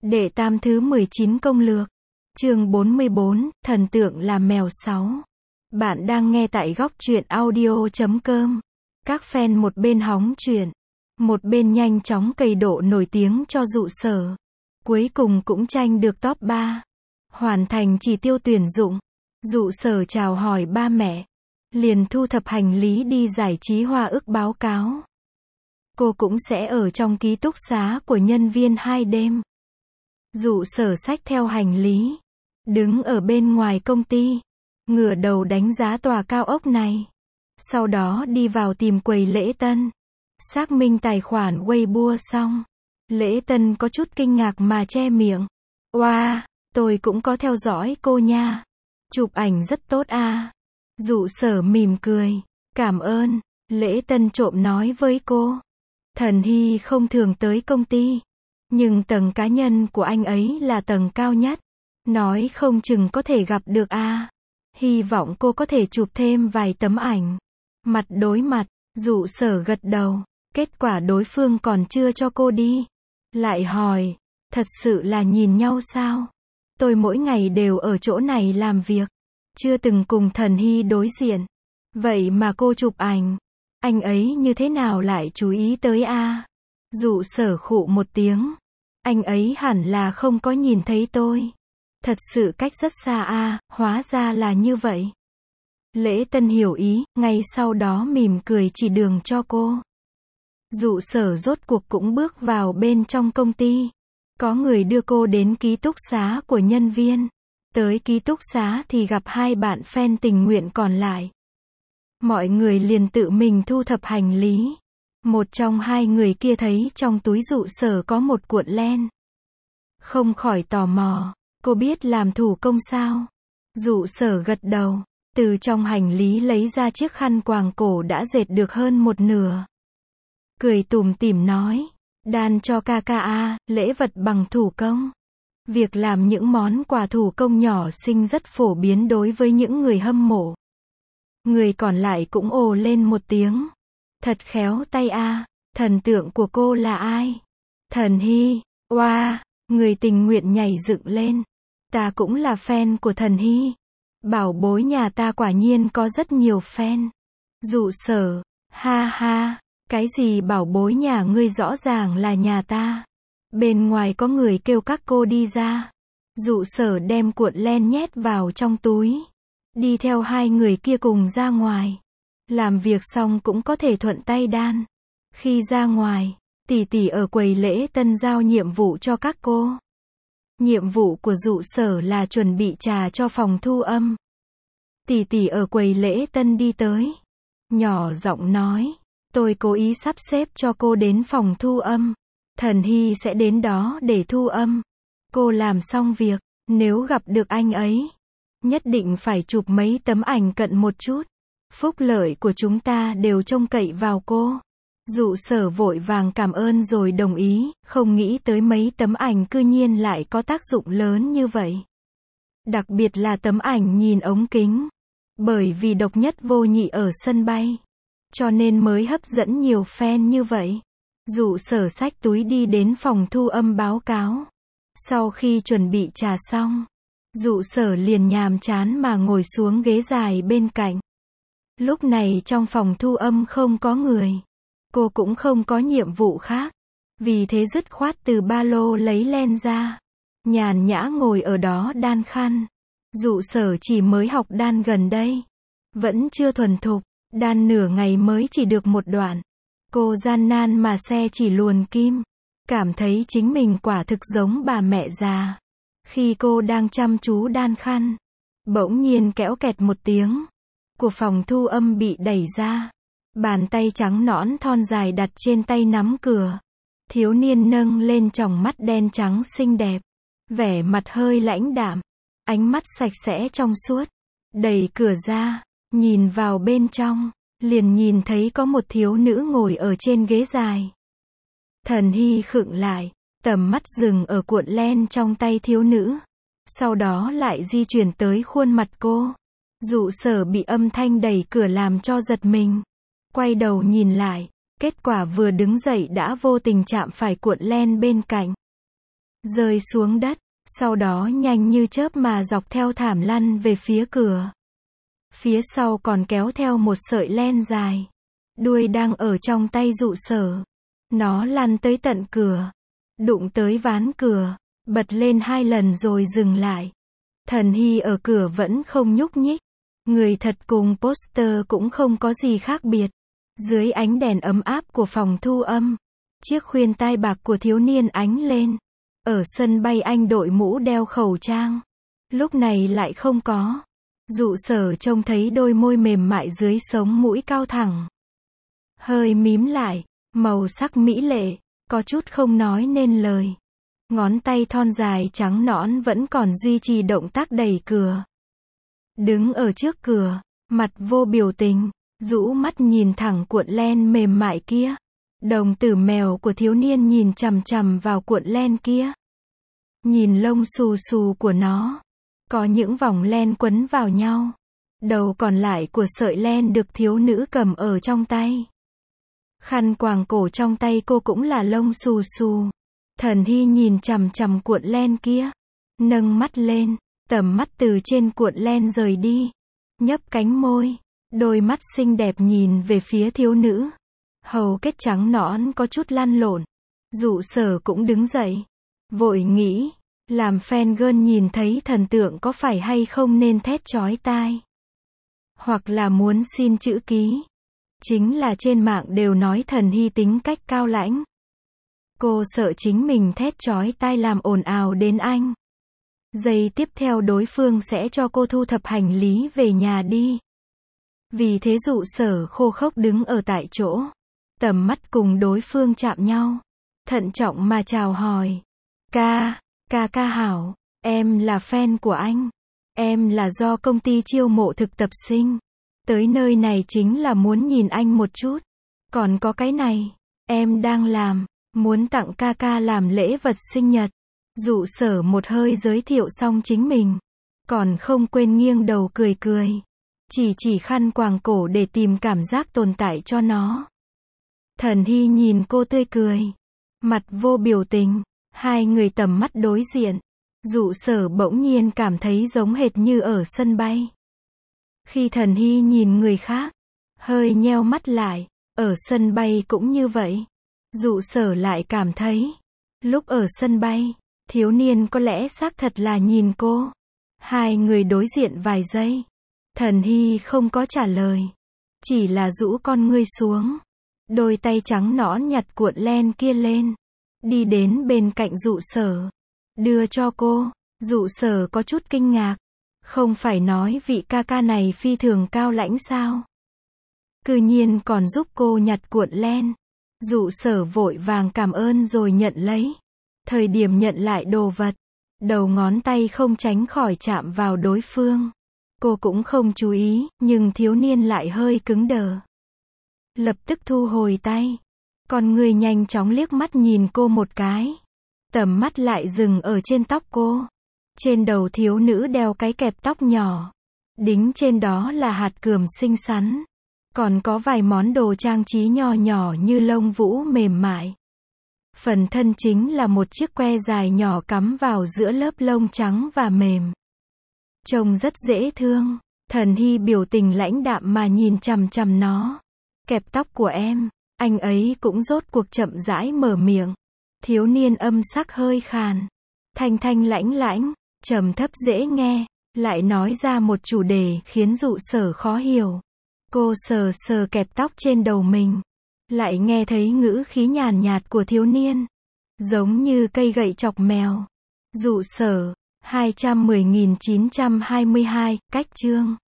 Đệ tam thứ 19 công lược. Chương 44, thần tượng là mèo 6. Bạn đang nghe tại góc truyện audio.com. Các fan một bên hóng chuyện, một bên nhanh chóng cày độ nổi tiếng cho Dụ Sở. Cuối cùng cũng tranh được top 3. Hoàn thành chỉ tiêu tuyển dụng. Dụ Sở chào hỏi ba mẹ. Liền thu thập hành lý đi giải trí Hoa Ức báo cáo. Cô cũng sẽ ở trong ký túc xá của nhân viên 2 đêm. Dụ Sở xách theo hành lý, đứng ở bên ngoài công ty, ngửa đầu đánh giá tòa cao ốc này. Sau đó đi vào tìm quầy lễ tân. Xác minh tài khoản Weibo xong, lễ tân có chút kinh ngạc mà che miệng. Wow, tôi cũng có theo dõi cô nha. Chụp ảnh rất tốt à. Dụ Sở mỉm cười. Cảm ơn. Lễ tân trộm nói với cô. Thần Hy không thường tới công ty, nhưng tầng cá nhân của anh ấy là tầng cao nhất. Nói không chừng có thể gặp được à. Hy vọng cô có thể chụp thêm vài tấm ảnh. Mặt đối mặt, Dụ Sở gật đầu. Kết quả đối phương còn chưa cho cô đi. Lại hỏi, thật sự là nhìn nhau sao? Tôi mỗi ngày đều ở chỗ này làm việc, chưa từng cùng Thần Hy đối diện. Vậy mà cô chụp ảnh, anh ấy như thế nào lại chú ý tới a? Dụ Sở khụ một tiếng. Anh ấy hẳn là không có nhìn thấy tôi. Thật sự cách rất xa a, hóa ra là như vậy. Lễ tân hiểu ý, ngay sau đó mỉm cười chỉ đường cho cô. Dụ Sở rốt cuộc cũng bước vào bên trong công ty. Có người đưa cô đến ký túc xá của nhân viên. Tới ký túc xá thì gặp hai bạn fan tình nguyện còn lại. Mọi người liền tự mình thu thập hành lý. Một trong hai người kia thấy trong túi Dụ Sở có một cuộn len. Không khỏi tò mò, cô biết làm thủ công sao? Dụ Sở gật đầu, từ trong hành lý lấy ra chiếc khăn quàng cổ đã dệt được hơn một nửa. Cười tủm tỉm nói, đan cho ca ca a, lễ vật bằng thủ công. Việc làm những món quà thủ công nhỏ xinh rất phổ biến đối với những người hâm mộ. Người còn lại cũng ồ lên một tiếng. Thật khéo tay a, thần tượng của cô là ai? Thần Hy. Wow, người tình nguyện nhảy dựng lên. Ta cũng là fan của Thần Hy. Bảo bối nhà ta quả nhiên có rất nhiều fan. Dụ Sở, ha ha, cái gì bảo bối nhà ngươi, rõ ràng là nhà ta. Bên ngoài có người kêu các cô đi ra. Dụ Sở đem cuộn len nhét vào trong túi. Đi theo hai người kia cùng ra ngoài. Làm việc xong cũng có thể thuận tay đan. Khi ra ngoài, tỷ tỷ ở quầy lễ tân giao nhiệm vụ cho các cô. Nhiệm vụ của Dụ Sở là chuẩn bị trà cho phòng thu âm. Tỷ tỷ ở quầy lễ tân đi tới, nhỏ giọng nói, tôi cố ý sắp xếp cho cô đến phòng thu âm. Thần Hy sẽ đến đó để thu âm. Cô làm xong việc, nếu gặp được anh ấy, nhất định phải chụp mấy tấm ảnh cận một chút. Phúc lợi của chúng ta đều trông cậy vào cô. Dụ Sở vội vàng cảm ơn rồi đồng ý, không nghĩ tới mấy tấm ảnh cư nhiên lại có tác dụng lớn như vậy. Đặc biệt là tấm ảnh nhìn ống kính. Bởi vì độc nhất vô nhị ở sân bay, cho nên mới hấp dẫn nhiều fan như vậy. Dụ Sở xách túi đi đến phòng thu âm báo cáo. Sau khi chuẩn bị trà xong, Dụ Sở liền nhàm chán mà ngồi xuống ghế dài bên cạnh. Lúc này trong phòng thu âm không có người. Cô cũng không có nhiệm vụ khác. Vì thế dứt khoát từ ba lô lấy len ra. Nhàn nhã ngồi ở đó đan khăn. Dụ Sở chỉ mới học đan gần đây. Vẫn chưa thuần thục. Đan nửa ngày mới chỉ được một đoạn. Cô gian nan mà xe chỉ luồn kim. Cảm thấy chính mình quả thực giống bà mẹ già. Khi cô đang chăm chú đan khăn, bỗng nhiên kéo kẹt một tiếng. Của phòng thu âm bị đẩy ra. Bàn tay trắng nõn thon dài đặt trên tay nắm cửa. Thiếu niên nâng lên tròng mắt đen trắng xinh đẹp. Vẻ mặt hơi lãnh đạm. Ánh mắt sạch sẽ trong suốt. Đẩy cửa ra, nhìn vào bên trong, liền nhìn thấy có một thiếu nữ ngồi ở trên ghế dài. Thần Hy khựng lại, tầm mắt dừng ở cuộn len trong tay thiếu nữ. Sau đó lại di chuyển tới khuôn mặt cô. Dụ Sở bị âm thanh đẩy cửa làm cho giật mình. Quay đầu nhìn lại, kết quả vừa đứng dậy đã vô tình chạm phải cuộn len bên cạnh. rơi xuống đất, sau đó nhanh như chớp mà dọc theo thảm lăn về phía cửa. Phía sau còn kéo theo một sợi len dài. Đuôi đang ở trong tay Dụ Sở. Nó lăn tới tận cửa, đụng tới ván cửa, bật lên 2 lần rồi dừng lại. Thần Hy ở cửa vẫn không nhúc nhích. Người thật cùng poster cũng không có gì khác biệt. Dưới ánh đèn ấm áp của phòng thu âm, chiếc khuyên tai bạc của thiếu niên ánh lên. Ở sân bay anh đội mũ đeo khẩu trang. Lúc này lại không có. Dụ Sở trông thấy đôi môi mềm mại dưới sống mũi cao thẳng. Hơi mím lại, màu sắc mỹ lệ, có chút không nói nên lời. Ngón tay thon dài trắng nõn vẫn còn duy trì động tác đẩy cửa. Đứng ở trước cửa, mặt vô biểu tình, rũ mắt nhìn thẳng cuộn len mềm mại kia. Đồng tử mèo của thiếu niên nhìn chằm chằm vào cuộn len kia. Nhìn lông xù xù của nó. Có những vòng len quấn vào nhau. Đầu còn lại của sợi len được thiếu nữ cầm ở trong tay. Khăn quàng cổ trong tay cô cũng là lông xù xù. Thần Hy nhìn chằm chằm cuộn len kia. Nâng mắt lên, tầm mắt từ trên cuộn len rời đi. Nhấp cánh môi, đôi mắt xinh đẹp nhìn về phía thiếu nữ. Hầu kết trắng nõn có chút lăn lộn. Dụ Sở cũng đứng dậy. Vội nghĩ, làm fan girl nhìn thấy thần tượng có phải hay không nên thét chói tai. Hoặc là muốn xin chữ ký. Chính là trên mạng đều nói Thần Hy tính cách cao lãnh. Cô sợ chính mình thét chói tai làm ồn ào đến anh. Giây tiếp theo đối phương sẽ cho cô thu thập hành lý về nhà đi. Vì thế Dụ Sở khô khốc đứng ở tại chỗ. Tầm mắt cùng đối phương chạm nhau. Thận trọng mà chào hỏi. Ca hảo, em là fan của anh. Em là do công ty chiêu mộ thực tập sinh. Tới nơi này chính là muốn nhìn anh một chút. Còn có cái này, em đang làm, muốn tặng ca làm lễ vật sinh nhật. Dụ Sở một hơi giới thiệu xong chính mình. Còn không quên nghiêng đầu cười cười. Chỉ khăn quàng cổ để tìm cảm giác tồn tại cho nó. Thần Hy nhìn cô tươi cười. Mặt vô biểu tình. Hai người tầm mắt đối diện. Dụ Sở bỗng nhiên cảm thấy giống hệt như ở sân bay. Khi Thần Hy nhìn người khác, hơi nheo mắt lại, ở sân bay cũng như vậy. Dụ Sở lại cảm thấy, lúc ở sân bay, thiếu niên có lẽ xác thật là nhìn cô. Hai người đối diện vài giây. Thần Hy không có trả lời. Chỉ là rũ con ngươi xuống. Đôi tay trắng nõn nhặt cuộn len kia lên. Đi đến bên cạnh Dụ Sở. Đưa cho cô. Dụ Sở có chút kinh ngạc. Không phải nói vị ca này phi thường cao lãnh sao? Cư nhiên còn giúp cô nhặt cuộn len. Dụ Sở vội vàng cảm ơn rồi nhận lấy. Thời điểm nhận lại đồ vật, đầu ngón tay không tránh khỏi chạm vào đối phương. Cô cũng không chú ý, nhưng thiếu niên lại hơi cứng đờ. Lập tức thu hồi tay. Con người nhanh chóng liếc mắt nhìn cô một cái. Tầm mắt lại dừng ở trên tóc cô. Trên đầu thiếu nữ đeo cái kẹp tóc nhỏ. Đính trên đó là hạt cườm xinh xắn. Còn có vài món đồ trang trí nho nhỏ như lông vũ mềm mại. Phần thân chính là một chiếc que dài nhỏ cắm vào giữa lớp lông trắng và mềm. Trông rất dễ thương. Thần Hy biểu tình lãnh đạm mà nhìn chằm chằm nó. Kẹp tóc của em. Anh ấy cũng rốt cuộc chậm rãi mở miệng. Thiếu niên âm sắc hơi khàn. Thanh lãnh, trầm thấp dễ nghe. Lại nói ra một chủ đề khiến Dụ Sở khó hiểu. Cô sờ kẹp tóc trên đầu mình. Lại nghe thấy ngữ khí nhàn nhạt của thiếu niên. Giống như cây gậy chọc mèo. Dụ Sở, 210.922, cách chương.